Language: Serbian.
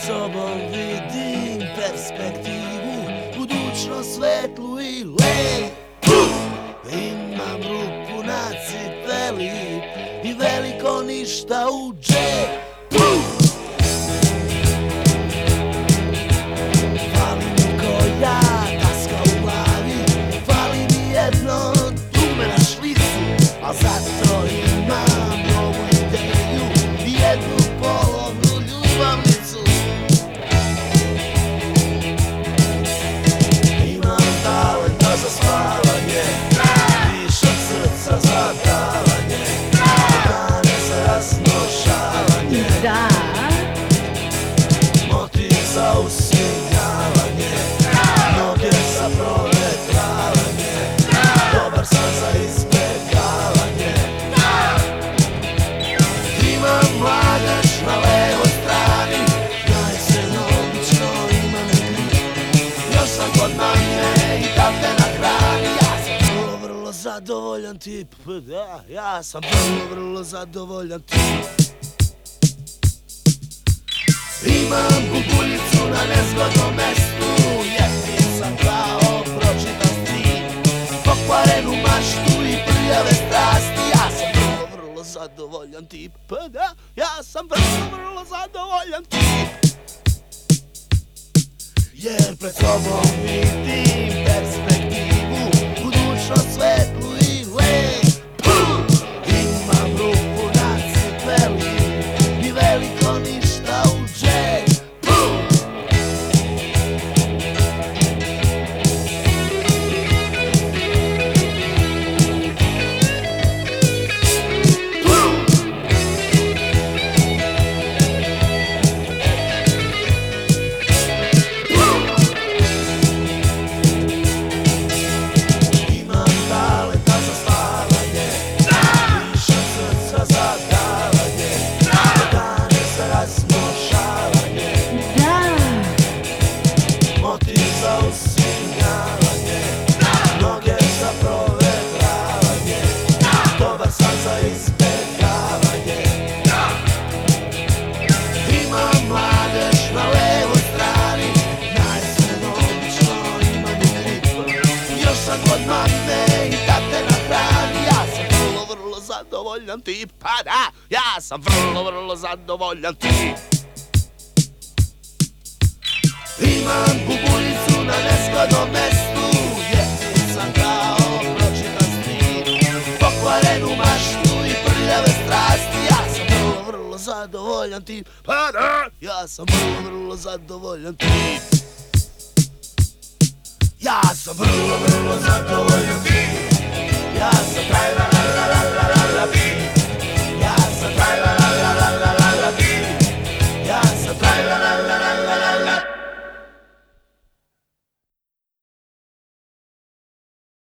sobom vidim perspektivu, budućnost svetlu i lepu. Imam ruku na cipeli i veliko ništa u džepu. Fali mi koja taska u glavi, fali mi jedno dume na šlicu, a zato imam novu ideju i jednu polovnu ljubavnicu. Imam talenta za spavanje, više srca za davanje, dane za rasnošavanje, motiv za usmijavanje, noge za provetravanje, dobar san za izbjegavanje. Imam mladež na levoj strani, najsredno obično imam i grip. Još sam kod mame i tate na hrani, ja sam vrlo zadovoljan tip. Da, ja sam vrlo zadovoljan tip. Imam bubuljicu na nezgodnom mestu, jeftin sam kao pročitan strip. Pokvarenu maštu i prljave strasti, ja sam vrlo zadovoljan tip. Da, ja sam vrlo zadovoljan tip. Jer pred sobom vidim perspektivu, budućnost svetlu i lepu. Imam ruku na cipeli i veliko ništa u džepu. Zadovoljan tip, pa da, ja sam vrlo zadovoljan tip. Imam bubuljicu na nezgodnom mestu, jeftin sam kao pročitan strip. Pokvarenu maštu i prljave strasti, ja sam vrlo zadovoljan tip. Pa da, ja sam vrlo zadovoljan tip. Ja sam vrlo zadovoljan tip. Ja sam la tip. Ja sam la tip. Ja sam la